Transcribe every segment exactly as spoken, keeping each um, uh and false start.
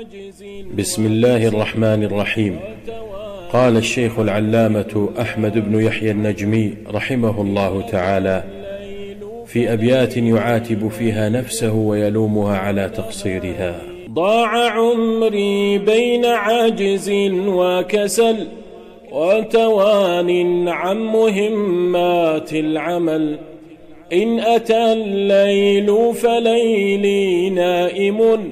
بسم الله الرحمن الرحيم. قال الشيخ العلامة أحمد بن يحيى النجمي رحمه الله تعالى في أبيات يعاتب فيها نفسه ويلومها على تقصيرها: ضاع عمري بين عجز وكسل وتوان عن مهمات العمل، إن أتى الليل فليلي نائم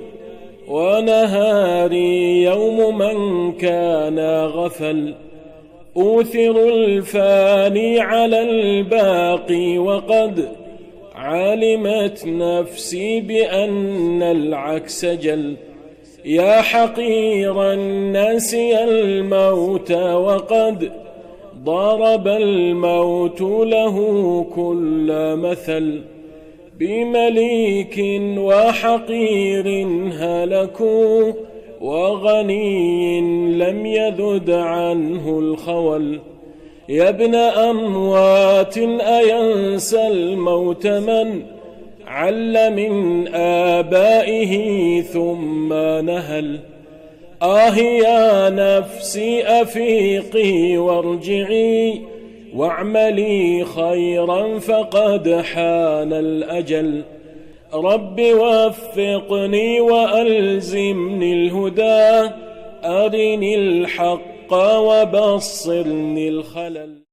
ونهاري يوم من كان غفل، أوثر الفاني على الباقي وقد علمت نفسي بأن العكس جل، يا حقيرا نسي الموت وقد ضرب الموت له كل مثل، بمليك وحقير هلكوا وغني لم يذد عنه الخول، يا ابن أموات أينسى الموت من عل من آبائه ثم نهل، آه يا نفسي أفيقي وارجعي واعملي خيرا فقد حان الأجل، رب وفقني وألزمني الهدى، أرني الحق وبصرني الخلل.